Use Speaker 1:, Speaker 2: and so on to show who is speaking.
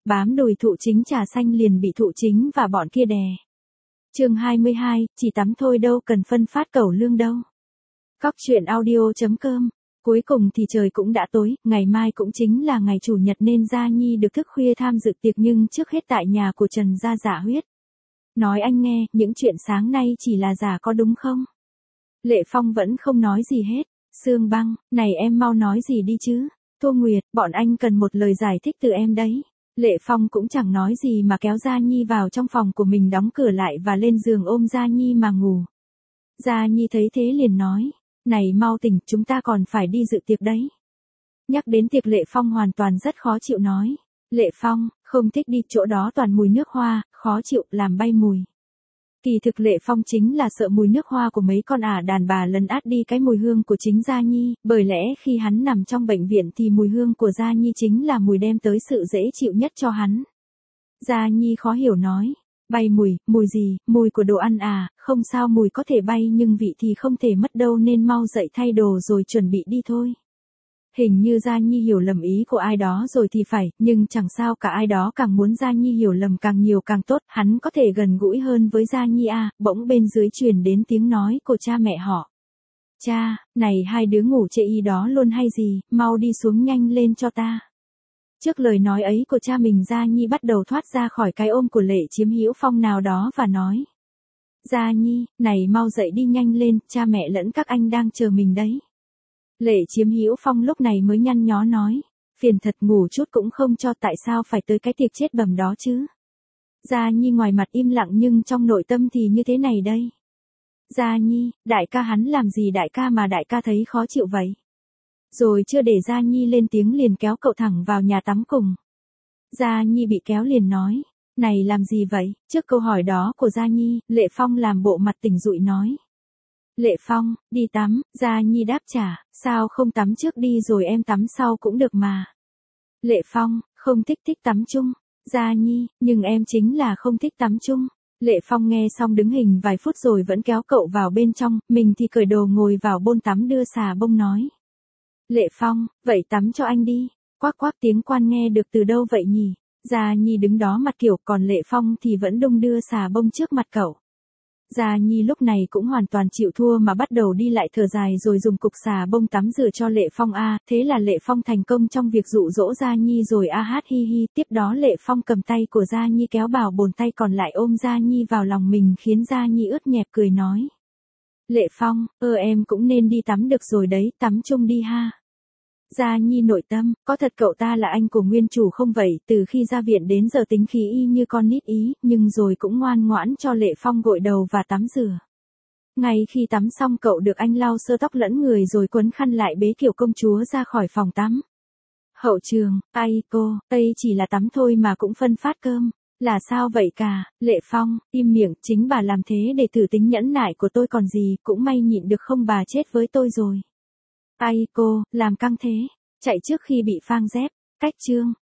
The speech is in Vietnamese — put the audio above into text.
Speaker 1: bám đùi thụ chính trà xanh liền bị thụ chính và bọn kia đè. Chương 22, chỉ tắm thôi đâu cần phân phát cẩu lương đâu. Cóc truyện audio.com. Cuối cùng thì trời cũng đã tối, ngày mai cũng chính là ngày chủ nhật nên Gia Nhi được thức khuya tham dự tiệc nhưng trước hết tại nhà của Trần Gia Dạ Huyết. Nói anh nghe, những chuyện sáng nay chỉ là giả có đúng không? Lệ Phong vẫn không nói gì hết. Sương Băng, này em mau nói gì đi chứ. Thu Nguyệt, bọn anh cần một lời giải thích từ em đấy. Lệ Phong cũng chẳng nói gì mà kéo Gia Nhi vào trong phòng của mình đóng cửa lại và lên giường ôm Gia Nhi mà ngủ. Gia Nhi thấy thế liền nói, này mau tỉnh, chúng ta còn phải đi dự tiệc đấy. Nhắc đến tiệc Lệ Phong hoàn toàn rất khó chịu nói. Lệ Phong, không thích đi, chỗ đó toàn mùi nước hoa, khó chịu, làm bay mùi. Kỳ thực Lệ Phong chính là sợ mùi nước hoa của mấy con đàn bà lấn át đi cái mùi hương của chính Gia Nhi, bởi lẽ khi hắn nằm trong bệnh viện thì mùi hương của Gia Nhi chính là mùi đem tới sự dễ chịu nhất cho hắn. Gia Nhi khó hiểu nói, bay mùi gì, mùi của đồ ăn à, không sao mùi có thể bay nhưng vị thì không thể mất đâu nên mau dậy thay đồ rồi chuẩn bị đi thôi. Hình như Gia Nhi hiểu lầm ý của ai đó rồi thì phải, nhưng chẳng sao cả, ai đó càng muốn Gia Nhi hiểu lầm càng nhiều càng tốt, hắn có thể gần gũi hơn với Gia Nhi bỗng bên dưới truyền đến tiếng nói của cha mẹ họ. Cha, này hai đứa ngủ chê y đó luôn hay gì, mau đi xuống nhanh lên cho ta. Trước lời nói ấy của cha mình Gia Nhi bắt đầu thoát ra khỏi cái ôm của Lệ Chiếm Hữu Phong nào đó và nói. Gia Nhi, này mau dậy đi nhanh lên, cha mẹ lẫn các anh đang chờ mình đấy. Lệ Chiếm Hữu Phong lúc này mới nhăn nhó nói, phiền thật ngủ chút cũng không cho, tại sao phải tới cái tiệc chết bầm đó chứ. Gia Nhi ngoài mặt im lặng nhưng trong nội tâm thì như thế này đây. Gia Nhi, đại ca hắn làm gì đại ca mà đại ca thấy khó chịu vậy? Rồi chưa để Gia Nhi lên tiếng liền kéo cậu thẳng vào nhà tắm cùng. Gia Nhi bị kéo liền nói, này làm gì vậy? Trước câu hỏi đó của Gia Nhi, Lệ Phong làm bộ mặt tỉnh rụi nói. Lệ Phong, đi tắm, Gia Nhi đáp trả, sao không tắm trước đi rồi em tắm sau cũng được mà. Lệ Phong, không thích tắm chung. Gia Nhi, nhưng em chính là không thích tắm chung. Lệ Phong nghe xong đứng hình vài phút rồi vẫn kéo cậu vào bên trong, mình thì cởi đồ ngồi vào bồn tắm đưa xà bông nói. Lệ Phong, vậy tắm cho anh đi. Quắc quắc tiếng quan nghe được từ đâu vậy nhỉ? Gia Nhi đứng đó mặt kiểu, còn Lệ Phong thì vẫn đung đưa xà bông trước mặt cậu. Gia Nhi lúc này cũng hoàn toàn chịu thua mà bắt đầu đi lại thở dài rồi dùng cục xà bông tắm rửa cho Lệ Phong thế là Lệ Phong thành công trong việc dụ dỗ Gia Nhi rồi hát hi hi. Tiếp đó Lệ Phong cầm tay của Gia Nhi kéo vào bồn, tay còn lại ôm Gia Nhi vào lòng mình khiến Gia Nhi ướt nhẹp cười nói. Lệ Phong, em cũng nên đi tắm được rồi đấy, tắm chung đi ha. Gia Nhi nội tâm, có thật cậu ta là anh của nguyên chủ không vậy, từ khi ra viện đến giờ tính khí y như con nít ý, nhưng rồi cũng ngoan ngoãn cho Lệ Phong gội đầu và tắm rửa. Ngay khi tắm xong cậu được anh lau sơ tóc lẫn người rồi quấn khăn lại bế kiểu công chúa ra khỏi phòng tắm. Hậu trường, cô, đây chỉ là tắm thôi mà cũng phân phát cơm. Là sao vậy cả? Lệ Phong, im miệng, chính bà làm thế để thử tính nhẫn nại của tôi còn gì, cũng may nhịn được không bà chết với tôi rồi. Cô, làm căng thế, chạy trước khi bị phang dép. Cách chương,